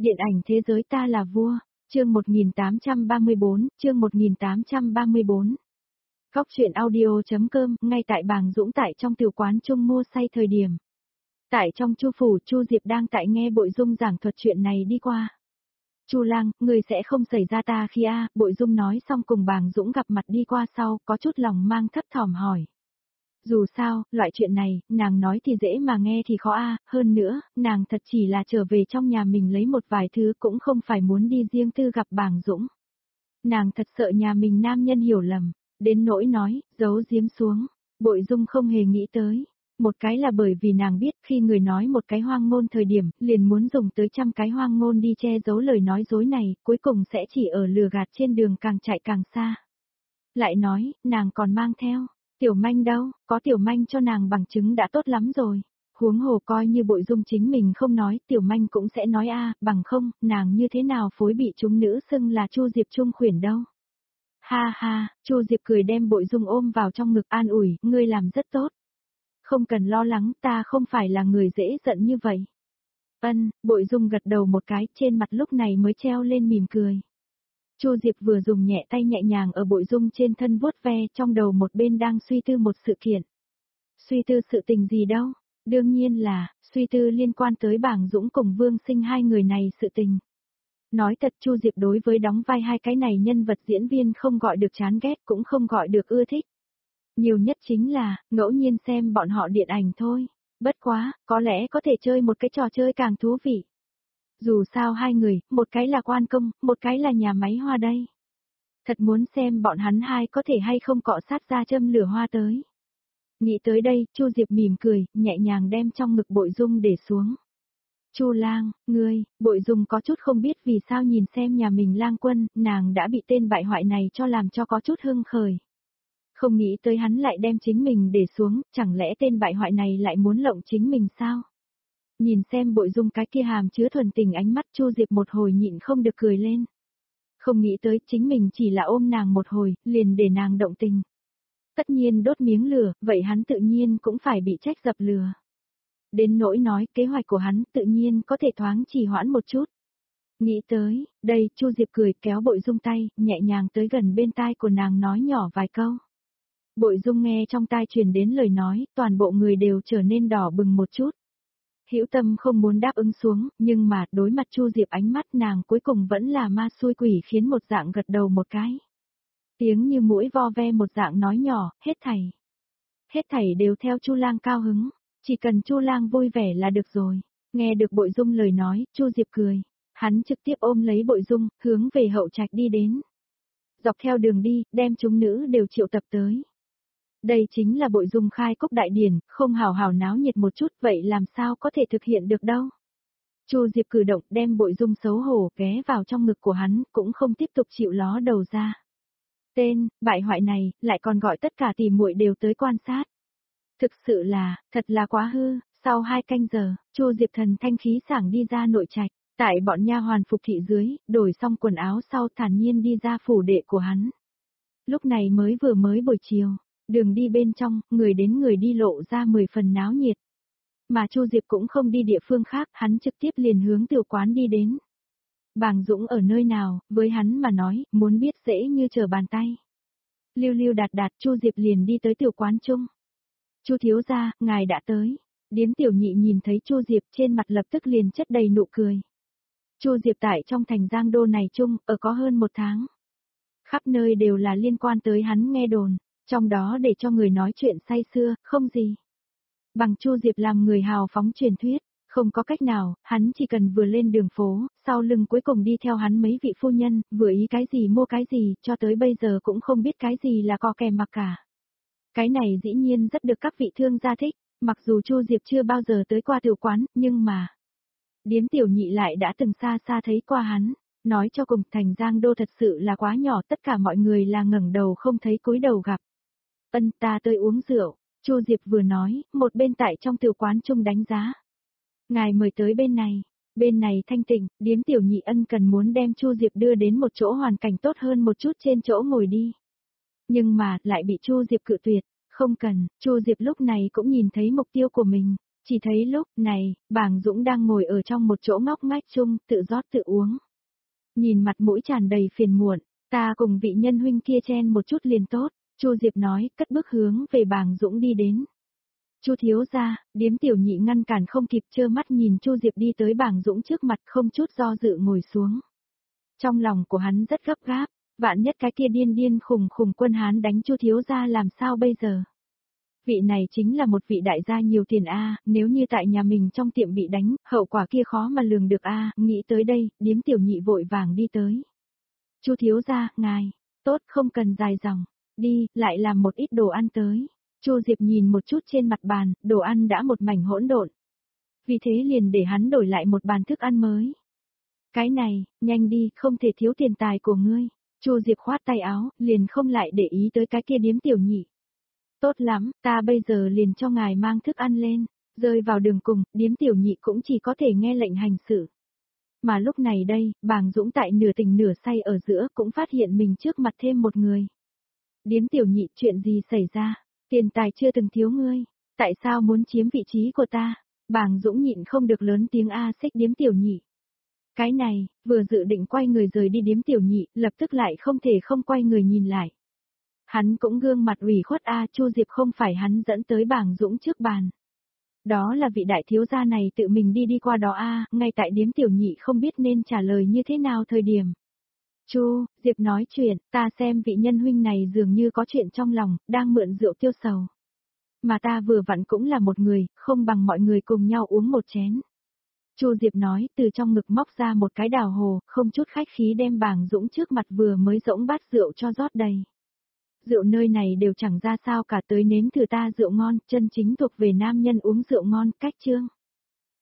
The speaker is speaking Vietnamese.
Điện ảnh thế giới ta là vua, chương 1834. Góc truyện audio.com, ngay tại Bàng Dũng tại trong tiểu quán Trung mua say thời điểm. Tại trong Chu phủ, Chu Diệp đang tại nghe Bội Dung giảng thuật chuyện này đi qua. Chu lang, người sẽ không xảy ra ta khi Bội Dung nói xong cùng Bàng Dũng gặp mặt đi qua sau, có chút lòng mang thấp thỏm hỏi. Dù sao, loại chuyện này, nàng nói thì dễ mà nghe thì khó hơn nữa, nàng thật chỉ là trở về trong nhà mình lấy một vài thứ cũng không phải muốn đi riêng tư gặp Bàng Dũng. Nàng thật sợ nhà mình nam nhân hiểu lầm, đến nỗi nói, giấu giếm xuống, Bội Dung không hề nghĩ tới. Một cái là bởi vì nàng biết khi người nói một cái hoang ngôn thời điểm, liền muốn dùng tới 100 cái hoang ngôn đi che giấu lời nói dối này, cuối cùng sẽ chỉ ở lừa gạt trên đường càng chạy càng xa. Lại nói, nàng còn mang theo. Tiểu Manh đâu, có Tiểu Manh cho nàng bằng chứng đã tốt lắm rồi. Huống hồ coi như Bội Dung chính mình không nói, Tiểu Manh cũng sẽ nói bằng không, nàng như thế nào phối bị chúng nữ xưng là Chu Diệp Trung khuyển đâu. Ha ha, Chu Diệp cười đem Bội Dung ôm vào trong ngực an ủi, ngươi làm rất tốt. Không cần lo lắng, ta không phải là người dễ giận như vậy. Bội Dung gật đầu một cái, trên mặt lúc này mới treo lên mỉm cười. Chu Diệp vừa dùng nhẹ tay nhẹ nhàng ở Bội Dung trên thân vuốt ve, trong đầu một bên đang suy tư một sự kiện. Suy tư sự tình gì đâu? Đương nhiên là, suy tư liên quan tới Bàng Dũng cùng Vương Sinh hai người này sự tình. Nói thật Chu Diệp đối với đóng vai hai cái này nhân vật diễn viên không gọi được chán ghét cũng không gọi được ưa thích. Nhiều nhất chính là, ngẫu nhiên xem bọn họ điện ảnh thôi. Bất quá, có lẽ có thể chơi một cái trò chơi càng thú vị. Dù sao hai người, một cái là quan công, một cái là nhà máy hoa đây. Thật muốn xem bọn hắn hai có thể hay không cọ sát ra châm lửa hoa tới. Nghĩ tới đây, Chu Diệp mỉm cười, nhẹ nhàng đem trong ngực Bội Dung để xuống. Chu lang, ngươi, Bội Dung có chút không biết vì sao nhìn xem nhà mình lang quân, nàng đã bị tên bại hoại này cho làm cho có chút hưng khởi. Không nghĩ tới hắn lại đem chính mình để xuống, chẳng lẽ tên bại hoại này lại muốn lộng chính mình sao? Nhìn xem Bội Dung cái kia hàm chứa thuần tình ánh mắt Chu Diệp một hồi nhịn không được cười lên. Không nghĩ tới chính mình chỉ là ôm nàng một hồi, liền để nàng động tình. Tất nhiên đốt miếng lửa, vậy hắn tự nhiên cũng phải bị trách dập lửa. Đến nỗi nói kế hoạch của hắn tự nhiên có thể thoáng trì hoãn một chút. Nghĩ tới, đây, Chu Diệp cười kéo Bội Dung tay, nhẹ nhàng tới gần bên tai của nàng nói nhỏ vài câu. Bội Dung nghe trong tai truyền đến lời nói, toàn bộ người đều trở nên đỏ bừng một chút. Hữu tâm không muốn đáp ứng xuống, nhưng mà đối mặt Chu Diệp ánh mắt nàng cuối cùng vẫn là ma xui quỷ khiến một dạng gật đầu một cái. Tiếng như mũi vo ve một dạng nói nhỏ, hết thảy. Hết thảy đều theo Chu lang cao hứng, chỉ cần Chu lang vui vẻ là được rồi. Nghe được Bội Dung lời nói, Chu Diệp cười. Hắn trực tiếp ôm lấy Bội Dung, hướng về hậu trạch đi đến. Dọc theo đường đi, đem chúng nữ đều triệu tập tới. Đây chính là Bội Dung khai cốc đại điển, không hào hào náo nhiệt một chút vậy làm sao có thể thực hiện được đâu. Chu Diệp cử động đem Bội Dung xấu hổ ghé vào trong ngực của hắn, cũng không tiếp tục chịu ló đầu ra. Tên, bại hoại này, lại còn gọi tất cả tỷ muội đều tới quan sát. Thực sự là, thật là quá hư, sau 2 canh giờ, Chu Diệp thần thanh khí sảng đi ra nội trạch, tại bọn nha hoàn phục thị dưới, đổi xong quần áo sau thản nhiên đi ra phủ đệ của hắn. Lúc này mới buổi chiều. Đường đi bên trong, người đến người đi lộ ra 10 phần náo nhiệt. Mà Chu Diệp cũng không đi địa phương khác, hắn trực tiếp liền hướng tiểu quán đi đến. Bàng Dũng ở nơi nào, với hắn mà nói, muốn biết dễ như trở bàn tay. Lưu lưu đạt đạt Chu Diệp liền đi tới tiểu quán chung. Chu thiếu gia, ngài đã tới. Điếm tiểu nhị nhìn thấy Chu Diệp trên mặt lập tức liền chất đầy nụ cười. Chu Diệp tại trong thành Giang Đô này chung, ở có hơn 1 tháng. Khắp nơi đều là liên quan tới hắn nghe đồn. Trong đó để cho người nói chuyện say xưa, không gì. Bằng Chu Diệp làm người hào phóng truyền thuyết, không có cách nào, hắn chỉ cần vừa lên đường phố, sau lưng cuối cùng đi theo hắn mấy vị phu nhân, vừa ý cái gì mua cái gì, cho tới bây giờ cũng không biết cái gì là co kè mặc cả. Cái này dĩ nhiên rất được các vị thương gia thích, mặc dù Chu Diệp chưa bao giờ tới qua tiểu quán, nhưng mà điếm tiểu nhị lại đã từng xa xa thấy qua hắn. Nói cho cùng thành Giang Đô thật sự là quá nhỏ, tất cả mọi người là ngẩng đầu không thấy cúi đầu gặp. Ta tới uống rượu, Chu Diệp vừa nói, một bên tại trong tiểu quán chung đánh giá. Ngài mời tới bên này thanh tịnh, điếm tiểu nhị ân cần muốn đem Chu Diệp đưa đến một chỗ hoàn cảnh tốt hơn một chút trên chỗ ngồi đi. Nhưng mà, lại bị Chu Diệp cự tuyệt, không cần, Chu Diệp lúc này cũng nhìn thấy mục tiêu của mình, Chỉ thấy lúc này, Bàng Dũng đang ngồi ở trong một chỗ ngóc ngách chung, tự rót tự uống. Nhìn mặt mũi tràn đầy phiền muộn, ta cùng vị nhân huynh kia chen một chút liền tốt, Chu Diệp nói, cất bước hướng về Bàng Dũng đi đến. Chu thiếu gia, Điếm Tiểu Nhị ngăn cản không kịp, trơ mắt nhìn Chu Diệp đi tới Bàng Dũng trước mặt, không chút do dự ngồi xuống. Trong lòng của hắn rất gấp gáp, vạn nhất cái kia điên điên khùng khùng quân Hán đánh Chu thiếu gia làm sao bây giờ? Vị này chính là một vị đại gia nhiều tiền a, nếu như tại nhà mình trong tiệm bị đánh, hậu quả kia khó mà lường được a, nghĩ tới đây, Điếm Tiểu Nhị vội vàng đi tới. Chu thiếu gia, ngài, tốt không cần dài dòng, đi, lại làm một ít đồ ăn tới. Chu Diệp nhìn một chút trên mặt bàn, đồ ăn đã một mảnh hỗn độn. Vì thế liền để hắn đổi lại một bàn thức ăn mới. Cái này, nhanh đi, không thể thiếu tiền tài của ngươi. Chu Diệp khoát tay áo, liền không lại để ý tới cái kia Điếm Tiểu Nhị. Tốt lắm, ta bây giờ liền cho ngài mang thức ăn lên. Rơi vào đường cùng, Điếm Tiểu Nhị cũng chỉ có thể nghe lệnh hành sự. Mà lúc này đây, Bàng Dũng tại nửa tỉnh nửa say ở giữa cũng phát hiện mình trước mặt thêm một người. Điếm Tiểu Nhị, chuyện gì xảy ra? Tiền tài chưa từng thiếu ngươi, tại sao muốn chiếm vị trí của ta? Bàng Dũng nhịn không được lớn tiếng a xích Điếm Tiểu Nhị. Cái này, vừa dự định quay người rời đi Điếm Tiểu Nhị, lập tức lại không thể không quay người nhìn lại. Hắn cũng gương mặt ủy khuất a, Chu Diệp không phải hắn dẫn tới Bàng Dũng trước bàn. Đó là vị đại thiếu gia này tự mình đi qua đó a, ngay tại Điếm Tiểu Nhị không biết nên trả lời như thế nào thời điểm. Chu, Diệp nói chuyện, ta xem vị nhân huynh này dường như có chuyện trong lòng, đang mượn rượu tiêu sầu. Mà ta vừa vặn cũng là một người, không bằng mọi người cùng nhau uống một chén. Chu Diệp nói, từ trong ngực móc ra một cái đào hồ, không chút khách khí đem Bàng Dũng trước mặt vừa mới rỗng bát rượu cho rót đầy. Rượu nơi này đều chẳng ra sao cả, tới nếm thử ta rượu ngon, chân chính thuộc về nam nhân uống rượu ngon, cách chương.